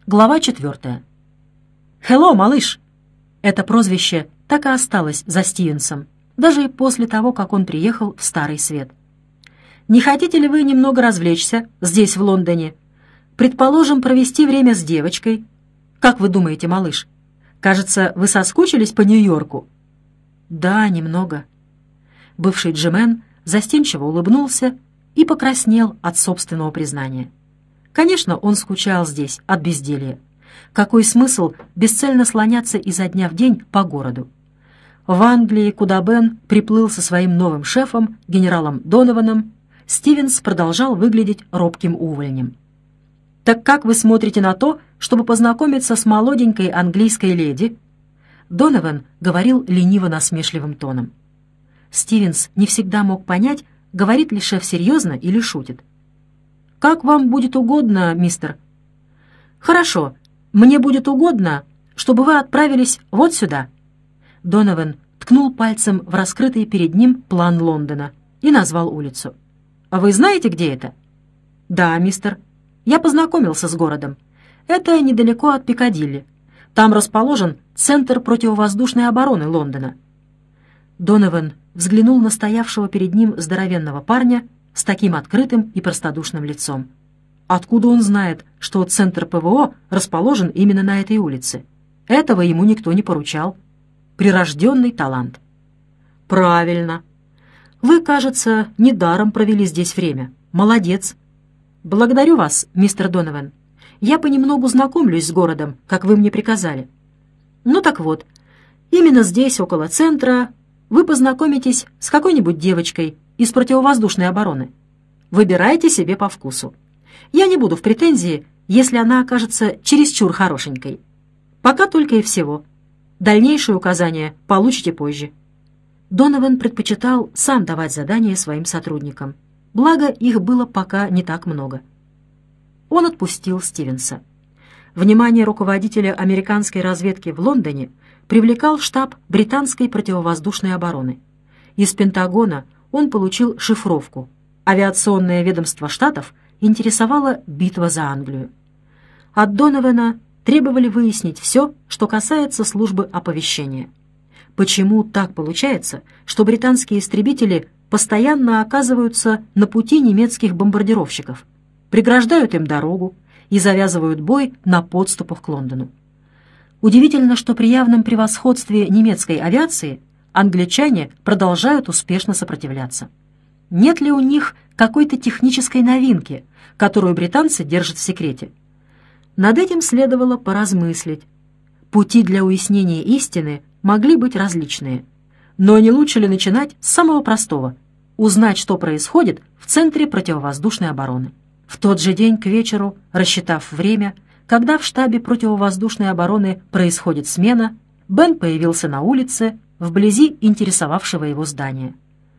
Глава 4. «Хелло, малыш!» Это прозвище так и осталось за Стивенсом, даже и после того, как он приехал в Старый Свет. «Не хотите ли вы немного развлечься здесь, в Лондоне? Предположим, провести время с девочкой. Как вы думаете, малыш? Кажется, вы соскучились по Нью-Йорку?» «Да, немного». Бывший джимен застенчиво улыбнулся и покраснел от собственного признания. Конечно, он скучал здесь от безделья. Какой смысл бесцельно слоняться изо дня в день по городу? В Англии, куда Бен приплыл со своим новым шефом, генералом Донованом, Стивенс продолжал выглядеть робким увольнем. «Так как вы смотрите на то, чтобы познакомиться с молоденькой английской леди?» Донован говорил лениво-насмешливым тоном. Стивенс не всегда мог понять, говорит ли шеф серьезно или шутит. «Как вам будет угодно, мистер?» «Хорошо, мне будет угодно, чтобы вы отправились вот сюда». Донован ткнул пальцем в раскрытый перед ним план Лондона и назвал улицу. «А вы знаете, где это?» «Да, мистер. Я познакомился с городом. Это недалеко от Пикадилли. Там расположен Центр противовоздушной обороны Лондона». Донован взглянул на стоявшего перед ним здоровенного парня с таким открытым и простодушным лицом. Откуда он знает, что Центр ПВО расположен именно на этой улице? Этого ему никто не поручал. Прирожденный талант. «Правильно. Вы, кажется, недаром провели здесь время. Молодец. Благодарю вас, мистер Донован. Я понемногу знакомлюсь с городом, как вы мне приказали. Ну так вот, именно здесь, около центра, вы познакомитесь с какой-нибудь девочкой из противовоздушной обороны. Выбирайте себе по вкусу. Я не буду в претензии, если она окажется чересчур хорошенькой. Пока только и всего. Дальнейшие указания получите позже». Донован предпочитал сам давать задания своим сотрудникам, благо их было пока не так много. Он отпустил Стивенса. Внимание руководителя американской разведки в Лондоне привлекал штаб британской противовоздушной обороны. Из Пентагона он получил шифровку. Авиационное ведомство Штатов интересовала битва за Англию. От Донована требовали выяснить все, что касается службы оповещения. Почему так получается, что британские истребители постоянно оказываются на пути немецких бомбардировщиков, преграждают им дорогу и завязывают бой на подступах к Лондону? Удивительно, что при явном превосходстве немецкой авиации англичане продолжают успешно сопротивляться. Нет ли у них какой-то технической новинки, которую британцы держат в секрете? Над этим следовало поразмыслить. Пути для уяснения истины могли быть различные. Но не лучше ли начинать с самого простого — узнать, что происходит в Центре противовоздушной обороны? В тот же день к вечеру, рассчитав время, когда в штабе противовоздушной обороны происходит смена, Бен появился на улице вблизи интересовавшего его здания.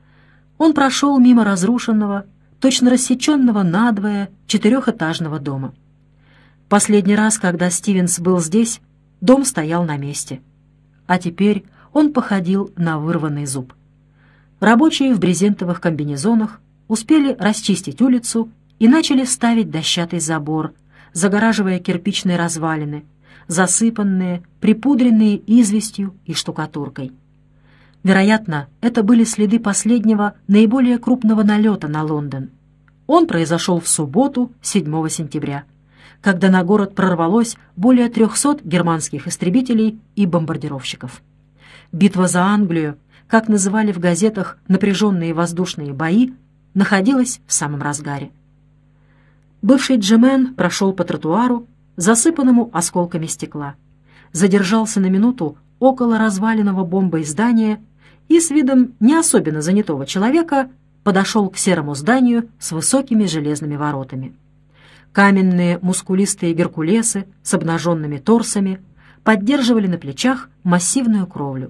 Он прошел мимо разрушенного, точно рассеченного надвое четырехэтажного дома. Последний раз, когда Стивенс был здесь, дом стоял на месте. А теперь он походил на вырванный зуб. Рабочие в брезентовых комбинезонах успели расчистить улицу и начали ставить дощатый забор, загораживая кирпичные развалины, засыпанные, припудренные известью и штукатуркой. Вероятно, это были следы последнего, наиболее крупного налета на Лондон. Он произошел в субботу, 7 сентября, когда на город прорвалось более 300 германских истребителей и бомбардировщиков. Битва за Англию, как называли в газетах напряженные воздушные бои, находилась в самом разгаре. Бывший джимен прошел по тротуару, засыпанному осколками стекла, задержался на минуту около разваленного бомбой здания и с видом не особенно занятого человека подошел к серому зданию с высокими железными воротами. Каменные мускулистые геркулесы с обнаженными торсами поддерживали на плечах массивную кровлю.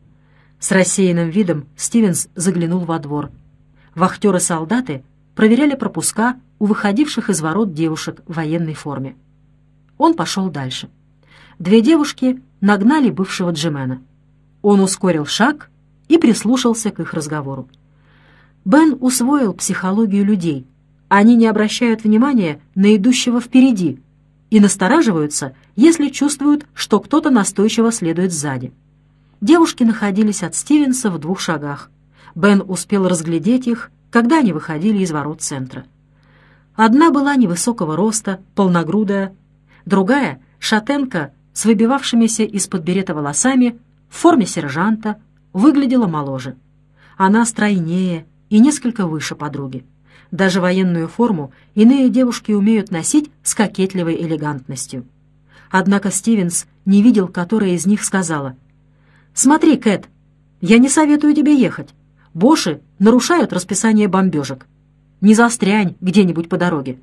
С рассеянным видом Стивенс заглянул во двор. Вахтеры-солдаты проверяли пропуска у выходивших из ворот девушек в военной форме. Он пошел дальше. Две девушки нагнали бывшего джимена. Он ускорил шаг и прислушался к их разговору. Бен усвоил психологию людей. Они не обращают внимания на идущего впереди, и настораживаются, если чувствуют, что кто-то настойчиво следует сзади. Девушки находились от Стивенса в 2 шагах. Бен успел разглядеть их, когда они выходили из ворот центра. Одна была невысокого роста, полногрудая, другая — шатенка с выбивавшимися из-под берета волосами, в форме сержанта, выглядела моложе. Она стройнее и несколько выше подруги. Даже военную форму иные девушки умеют носить с кокетливой элегантностью. Однако Стивенс не видел, которая из них сказала: «Смотри, Кэт, я не советую тебе ехать. Боши нарушают расписание бомбежек. Не застрянь где-нибудь по дороге».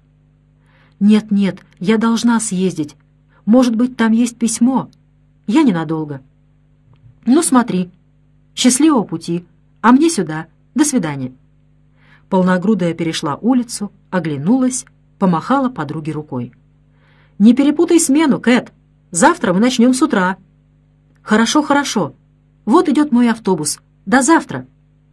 «Нет, я должна съездить. Может быть, там есть письмо. Я ненадолго». «Ну, смотри. Счастливого пути. А мне сюда. До свидания». Полногрудая перешла улицу, оглянулась, помахала подруге рукой. «Не перепутай смену, Кэт. Завтра мы начнем с утра». «Хорошо. Вот идет мой автобус. До завтра».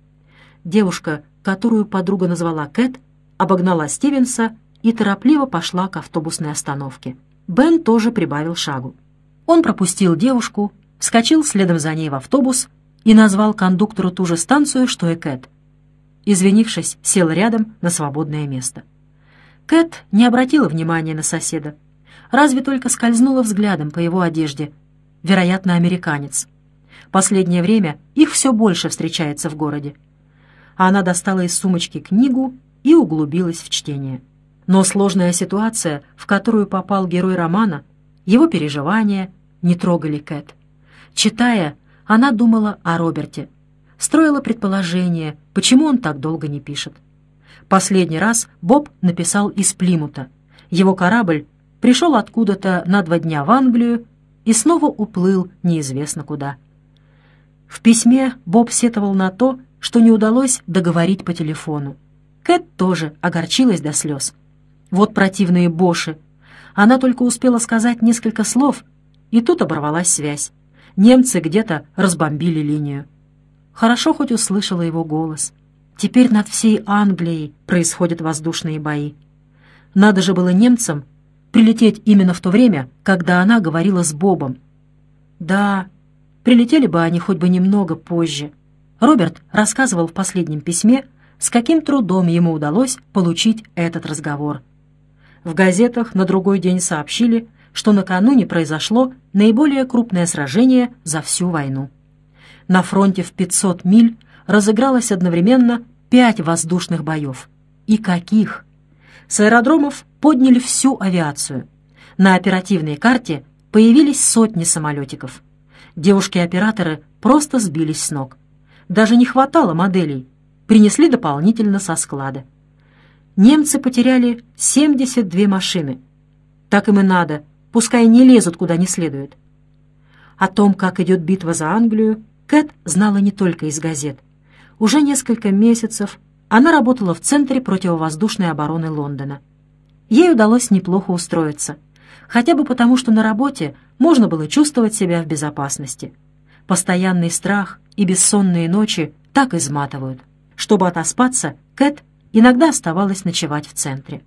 Девушка, которую подруга назвала Кэт, обогнала Стивенса и торопливо пошла к автобусной остановке. Бен тоже прибавил шагу. Он пропустил девушку, вскочил следом за ней в автобус и назвал кондуктору ту же станцию, что и Кэт. Извинившись, сел рядом на свободное место. Кэт не обратила внимания на соседа, разве только скользнула взглядом по его одежде. Вероятно, американец. Последнее время их все больше встречается в городе. Она достала из сумочки книгу и углубилась в чтение. Но сложная ситуация, в которую попал герой романа, его переживания не трогали Кэт. Читая, она думала о Роберте, строила предположение, почему он так долго не пишет. Последний раз Боб написал из Плимута. Его корабль пришел откуда-то на 2 дня в Англию и снова уплыл неизвестно куда. В письме Боб сетовал на то, что не удалось договорить по телефону. Кэт тоже огорчилась до слез. Вот противные боши. Она только успела сказать несколько слов, и тут оборвалась связь. Немцы где-то разбомбили линию. Хорошо хоть услышала его голос. Теперь над всей Англией происходят воздушные бои. Надо же было немцам прилететь именно в то время, когда она говорила с Бобом. Да, прилетели бы они хоть бы немного позже. Роберт рассказывал в последнем письме, с каким трудом ему удалось получить этот разговор. В газетах на другой день сообщили, что накануне произошло наиболее крупное сражение за всю войну. На фронте в 500 миль разыгралось одновременно 5 воздушных боев. И каких! С аэродромов подняли всю авиацию. На оперативной карте появились сотни самолетиков. Девушки-операторы просто сбились с ног. Даже не хватало моделей. Принесли дополнительно со склада. Немцы потеряли 72 машины. Так им и надо, пускай не лезут куда не следует. О том, как идет битва за Англию, Кэт знала не только из газет. Уже несколько месяцев она работала в Центре противовоздушной обороны Лондона. Ей удалось неплохо устроиться, хотя бы потому, что на работе можно было чувствовать себя в безопасности. Постоянный страх и бессонные ночи так изматывают. Чтобы отоспаться, Кэт иногда оставалась ночевать в Центре.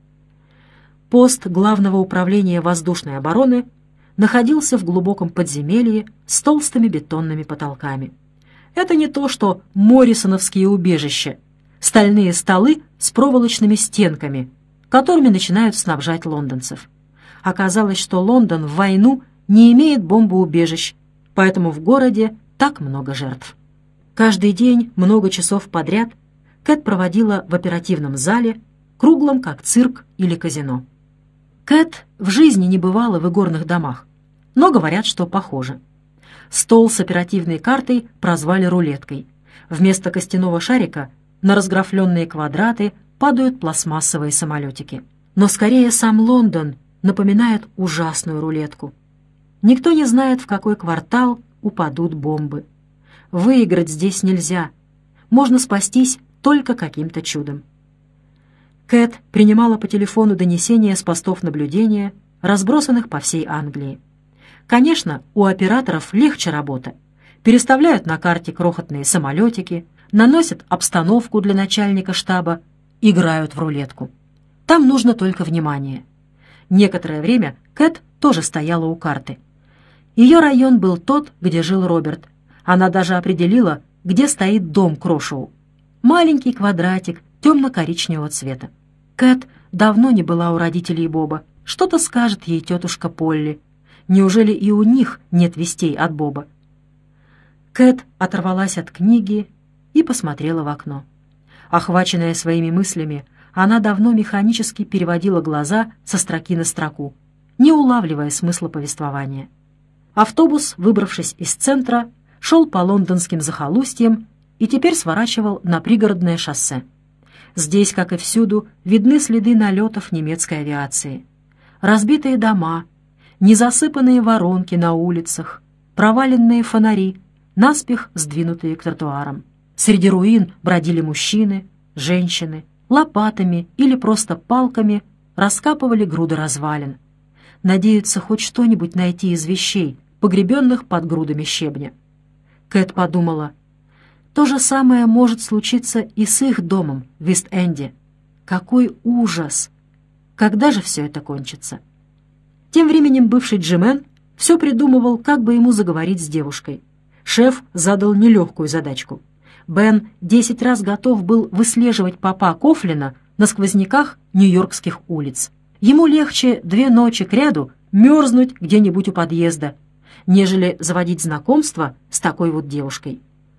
Пост Главного управления воздушной обороны находился в глубоком подземелье с толстыми бетонными потолками. Это не то, что моррисоновские убежища, стальные столы с проволочными стенками, которыми начинают снабжать лондонцев. Оказалось, что Лондон в войну не имеет бомбоубежищ, поэтому в городе так много жертв. Каждый день, много часов подряд, Кэт проводила в оперативном зале, круглом как цирк или казино. Кэт в жизни не бывала в игорных домах, но говорят, что похоже. Стол с оперативной картой прозвали рулеткой. Вместо костяного шарика на разграфленные квадраты падают пластмассовые самолетики. Но скорее сам Лондон напоминает ужасную рулетку. Никто не знает, в какой квартал упадут бомбы. Выиграть здесь нельзя. Можно спастись только каким-то чудом. Кэт принимала по телефону донесения с постов наблюдения, разбросанных по всей Англии. Конечно, у операторов легче работа. Переставляют на карте крохотные самолетики, наносят обстановку для начальника штаба, играют в рулетку. Там нужно только внимание. Некоторое время Кэт тоже стояла у карты. Ее район был тот, где жил Роберт. Она даже определила, где стоит дом Крошоу. Маленький квадратик темно-коричневого цвета. Кэт давно не была у родителей Боба. Что-то скажет ей тетушка Полли. Неужели и у них нет вестей от Боба? Кэт оторвалась от книги и посмотрела в окно. Охваченная своими мыслями, она давно механически переводила глаза со строки на строку, не улавливая смысла повествования. Автобус, выбравшись из центра, шел по лондонским захолустьям и теперь сворачивал на пригородное шоссе. Здесь, как и всюду, видны следы налетов немецкой авиации. Разбитые дома, незасыпанные воронки на улицах, проваленные фонари, наспех сдвинутые к тротуарам. Среди руин бродили мужчины, женщины, лопатами или просто палками раскапывали груды развалин. Надеются хоть что-нибудь найти из вещей, погребенных под грудами щебня. Кэт подумала, то же самое может случиться и с их домом в Ист-Энде. Какой ужас! Когда же все это кончится? Тем временем бывший Джимен все придумывал, как бы ему заговорить с девушкой. Шеф задал нелегкую задачку. Бен 10 раз готов был выслеживать папа Кофлина на сквозняках нью-йоркских улиц. Ему легче 2 ночи кряду мерзнуть где-нибудь у подъезда, нежели заводить знакомство с такой вот девушкой.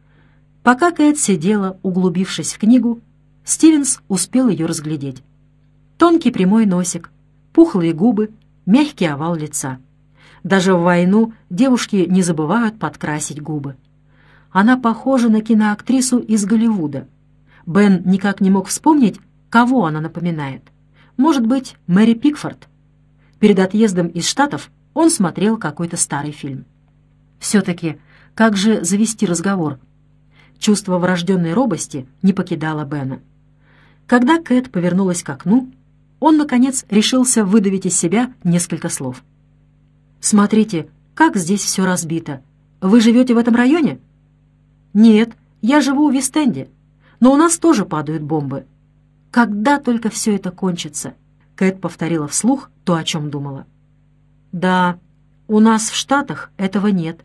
Пока Кэт сидела, углубившись в книгу, Стивенс успел ее разглядеть. Тонкий прямой носик, пухлые губы, мягкий овал лица. Даже в войну девушки не забывают подкрасить губы. Она похожа на киноактрису из Голливуда. Бен никак не мог вспомнить, кого она напоминает. Может быть, Мэри Пикфорд. Перед отъездом из Штатов он смотрел какой-то старый фильм. Все-таки, как же завести разговор? Чувство врожденной робости не покидало Бена. Когда Кэт повернулась к окну, он, наконец, решился выдавить из себя несколько слов. «Смотрите, как здесь все разбито. Вы живете в этом районе?» «Нет, я живу в Ист-Энде, но у нас тоже падают бомбы. Когда только все это кончится?» Кэт повторила вслух то, о чем думала. «Да, у нас в Штатах этого нет.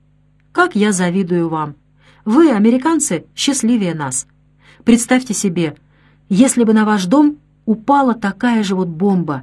Как я завидую вам. Вы, американцы, счастливее нас. Представьте себе, если бы на ваш дом упала такая же вот бомба».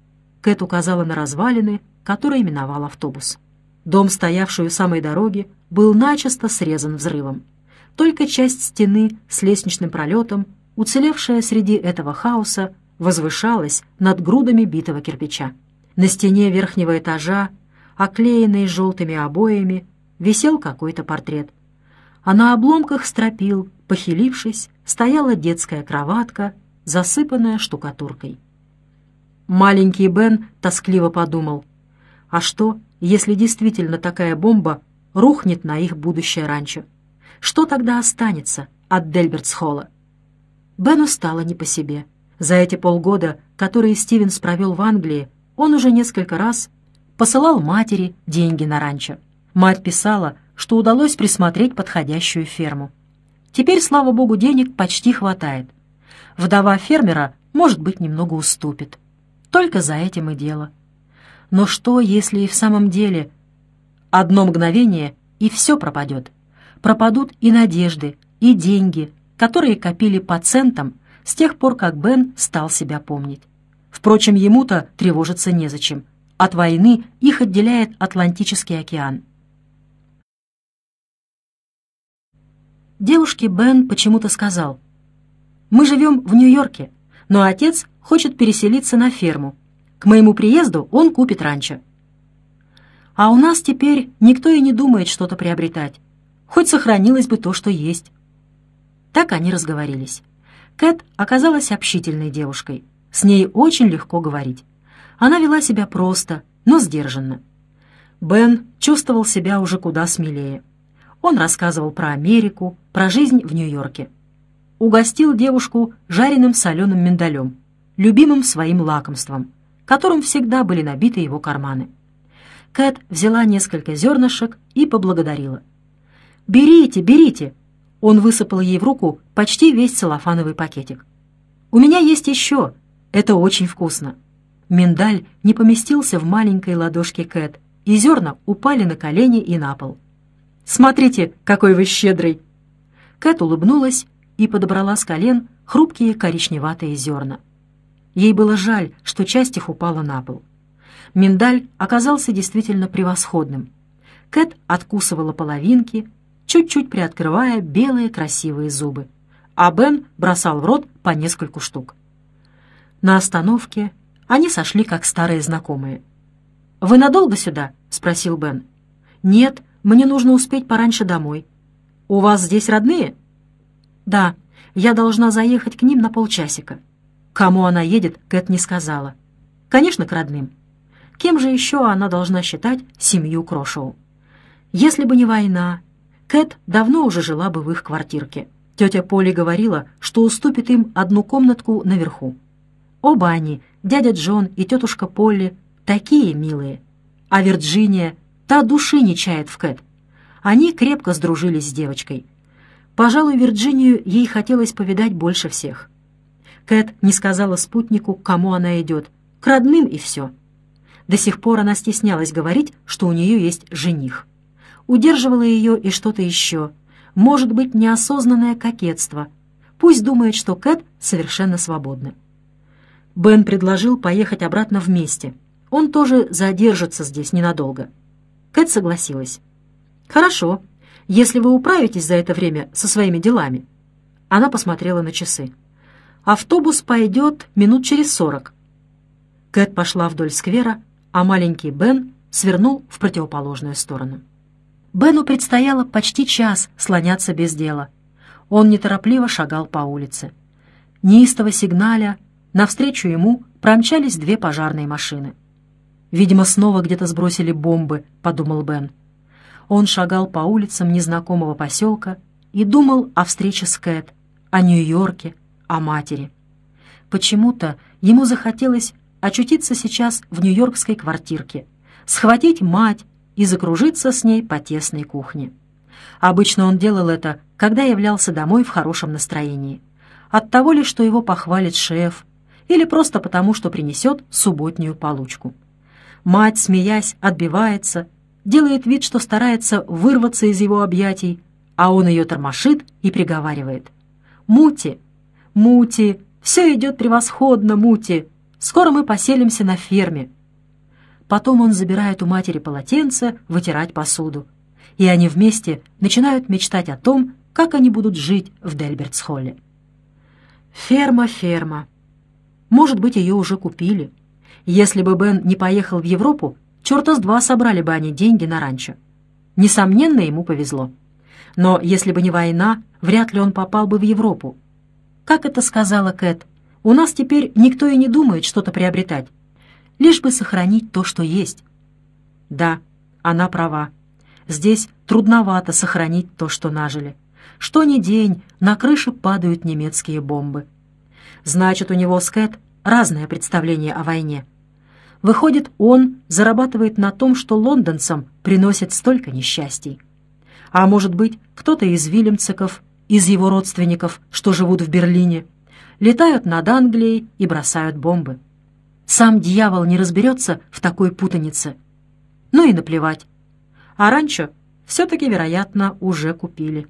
Кэт указала на развалины, которые миновал автобус. Дом, стоявший у самой дороги, был начисто срезан взрывом. Только часть стены с лестничным пролетом, уцелевшая среди этого хаоса, возвышалась над грудами битого кирпича. На стене верхнего этажа, оклеенной желтыми обоями, висел какой-то портрет. А на обломках стропил, похилившись, стояла детская кроватка, засыпанная штукатуркой. Маленький Бен тоскливо подумал, а что, если действительно такая бомба рухнет на их будущее ранчо? Что тогда останется от Дельбертс-Холла? Бену стало не по себе. За эти полгода, которые Стивенс провел в Англии, он уже несколько раз посылал матери деньги на ранчо. Мать писала, что удалось присмотреть подходящую ферму. Теперь, слава богу, денег почти хватает. Вдова фермера, может быть, немного уступит. Только за этим и дело. Но что, если и в самом деле одно мгновение, и все пропадет? Пропадут и надежды, и деньги, которые копили по центам с тех пор, как Бен стал себя помнить. Впрочем, ему-то тревожиться незачем. От войны их отделяет Атлантический океан. Девушке Бен почему-то сказал: «Мы живем в Нью-Йорке, но отец хочет переселиться на ферму. К моему приезду он купит ранчо. А у нас теперь никто и не думает что-то приобретать. Хоть сохранилось бы то, что есть». Так они разговорились. Кэт оказалась общительной девушкой. С ней очень легко говорить. Она вела себя просто, но сдержанно. Бен чувствовал себя уже куда смелее. Он рассказывал про Америку, про жизнь в Нью-Йорке. Угостил девушку жареным соленым миндалем, любимым своим лакомством, которым всегда были набиты его карманы. Кэт взяла несколько зернышек и поблагодарила. «Берите, берите!» Он высыпал ей в руку почти весь целлофановый пакетик. «У меня есть еще. Это очень вкусно». Миндаль не поместился в маленькой ладошке Кэт, и зерна упали на колени и на пол. «Смотрите, какой вы щедрый!» Кэт улыбнулась и подобрала с колен хрупкие коричневатые зерна. Ей было жаль, что часть их упала на пол. Миндаль оказался действительно превосходным. Кэт откусывала половинки, чуть-чуть приоткрывая белые красивые зубы, а Бен бросал в рот по нескольку штук. На остановке они сошли как старые знакомые. «Вы надолго сюда?» — спросил Бен. «Нет, мне нужно успеть пораньше домой». «У вас здесь родные?» «Да, я должна заехать к ним на полчасика». Кому она едет, Кэт не сказала. Конечно, к родным. Кем же еще она должна считать семью Крошоу? Если бы не война, Кэт давно уже жила бы в их квартирке. Тетя Полли говорила, что уступит им одну комнатку наверху. Оба они, дядя Джон и тетушка Полли, такие милые. А Вирджиния, та души не чает в Кэт. Они крепко сдружились с девочкой. Пожалуй, Вирджинию ей хотелось повидать больше всех. Кэт не сказала спутнику, к кому она идет, к родным и все. До сих пор она стеснялась говорить, что у нее есть жених. Удерживало ее и что-то еще. Может быть, неосознанное кокетство. Пусть думает, что Кэт совершенно свободна. Бен предложил поехать обратно вместе. Он тоже задержится здесь ненадолго. Кэт согласилась. «Хорошо, если вы управитесь за это время со своими делами». Она посмотрела на часы. «Автобус пойдет минут через 40». Кэт пошла вдоль сквера, а маленький Бен свернул в противоположную сторону. Бену предстояло почти час слоняться без дела. Он неторопливо шагал по улице. Неистово сигналя, навстречу ему промчались 2 пожарные машины. «Видимо, снова где-то сбросили бомбы», — подумал Бен. Он шагал по улицам незнакомого поселка и думал о встрече с Кэт, о Нью-Йорке, о матери. Почему-то ему захотелось очутиться сейчас в нью-йоркской квартирке, схватить мать и закружиться с ней по тесной кухне. Обычно он делал это, когда являлся домой в хорошем настроении. Оттого ли, что его похвалит шеф, или просто потому, что принесет субботнюю получку. Мать, смеясь, отбивается, делает вид, что старается вырваться из его объятий, а он ее тормошит и приговаривает: «Мути, Мути, все идет превосходно, Мути, скоро мы поселимся на ферме». Потом он забирает у матери полотенце вытирать посуду, и они вместе начинают мечтать о том, как они будут жить в Дельбертс-Холле. Ферма, ферма. Может быть, ее уже купили. Если бы Бен не поехал в Европу, черта с два собрали бы они деньги на ранчо. Несомненно, ему повезло. Но если бы не война, вряд ли он попал бы в Европу. Как это сказала Кэт, у нас теперь никто и не думает что-то приобретать, лишь бы сохранить то, что есть. Да, она права. Здесь трудновато сохранить то, что нажили. Что ни день на крыше падают немецкие бомбы. Значит, у него с Кэт разное представление о войне. Выходит, он зарабатывает на том, что лондонцам приносит столько несчастий. А может быть, кто-то из вильямциков, из его родственников, что живут в Берлине, летают над Англией и бросают бомбы. Сам дьявол не разберется в такой путанице. Ну и наплевать. А ранчо все-таки, вероятно, уже купили.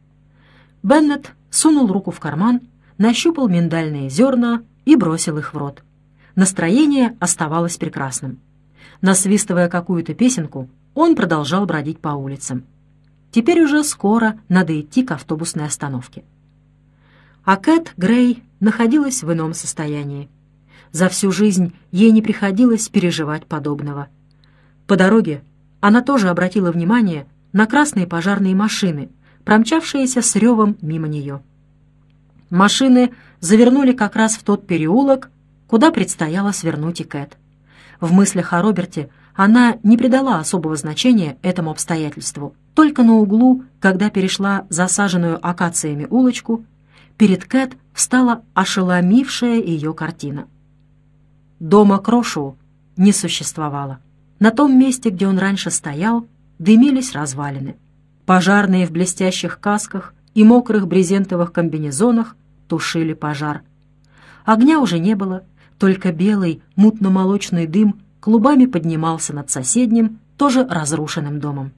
Беннет сунул руку в карман, нащупал миндальные зерна и бросил их в рот. Настроение оставалось прекрасным. Насвистывая какую-то песенку, он продолжал бродить по улицам. Теперь уже скоро надо идти к автобусной остановке. А Кэт Грей находилась в ином состоянии. За всю жизнь ей не приходилось переживать подобного. По дороге она тоже обратила внимание на красные пожарные машины, промчавшиеся с ревом мимо нее. Машины завернули как раз в тот переулок, куда предстояло свернуть и Кэт. В мыслях о Роберте она не придала особого значения этому обстоятельству. Только на углу, когда перешла засаженную акациями улочку, перед Кэт встала ошеломившая ее картина. Дома Крошоу не существовало. На том месте, где он раньше стоял, дымились развалины. Пожарные в блестящих касках и мокрых брезентовых комбинезонах тушили пожар. Огня уже не было, Только белый мутно-молочный дым клубами поднимался над соседним, тоже разрушенным домом.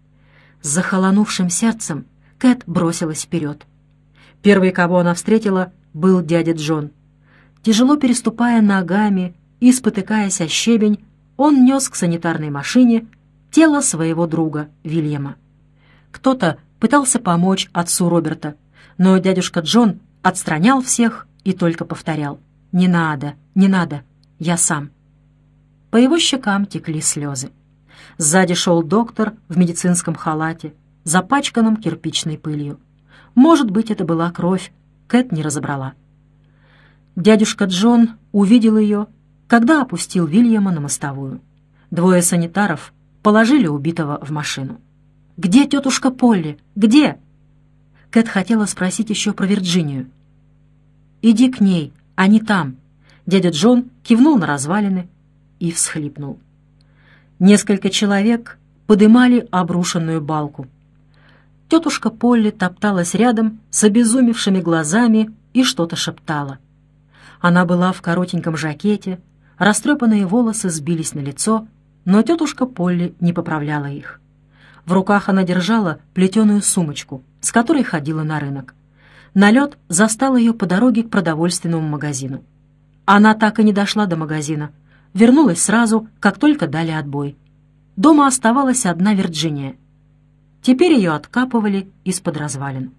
С захолонувшим сердцем Кэт бросилась вперед. Первый, кого она встретила, был дядя Джон. Тяжело переступая ногами и спотыкаясь о щебень, он нес к санитарной машине тело своего друга Вильяма. Кто-то пытался помочь отцу Роберта, но дядюшка Джон отстранял всех и только повторял: «Не надо, не надо, я сам». По его щекам текли слезы. Сзади шел доктор в медицинском халате, запачканном кирпичной пылью. Может быть, это была кровь, Кэт не разобрала. Дядюшка Джон увидел ее, когда опустил Вильяма на мостовую. Двое санитаров положили убитого в машину. «Где тетушка Полли? Где?» Кэт хотела спросить еще про Вирджинию. «Иди к ней, они там». Дядя Джон кивнул на развалины и всхлипнул. Несколько человек подымали обрушенную балку. Тетушка Полли топталась рядом с обезумевшими глазами и что-то шептала. Она была в коротеньком жакете, растрепанные волосы сбились на лицо, но тетушка Полли не поправляла их. В руках она держала плетеную сумочку, с которой ходила на рынок. Налет застал ее по дороге к продовольственному магазину. Она так и не дошла до магазина, вернулась сразу, как только дали отбой. Дома оставалась одна Вирджиния. Теперь ее откапывали из-под развалин.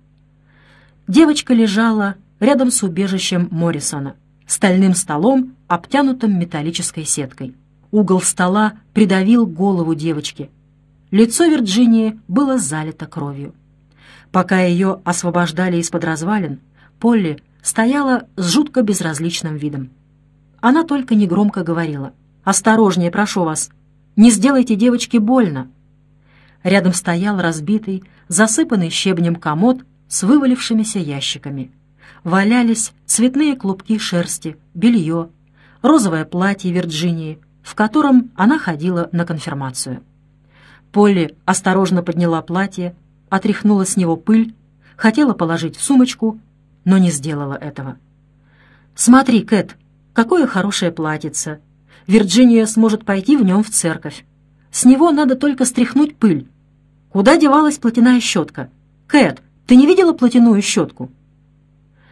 Девочка лежала рядом с убежищем Моррисона, стальным столом, обтянутым металлической сеткой. Угол стола придавил голову девочки. Лицо Вирджинии было залито кровью. Пока ее освобождали из-под развалин, Полли стояла с жутко безразличным видом. Она только негромко говорила: «Осторожнее, прошу вас, не сделайте девочке больно». Рядом стоял разбитый, засыпанный щебнем комод с вывалившимися ящиками. Валялись цветные клубки шерсти, белье, розовое платье Вирджинии, в котором она ходила на конфирмацию. Полли осторожно подняла платье, отряхнула с него пыль, хотела положить в сумочку, но не сделала этого. «Смотри, Кэт, какое хорошее платьице! Вирджиния сможет пойти в нем в церковь. С него надо только стряхнуть пыль. Куда девалась платяная щетка? Кэт, ты не видела платяную щетку?»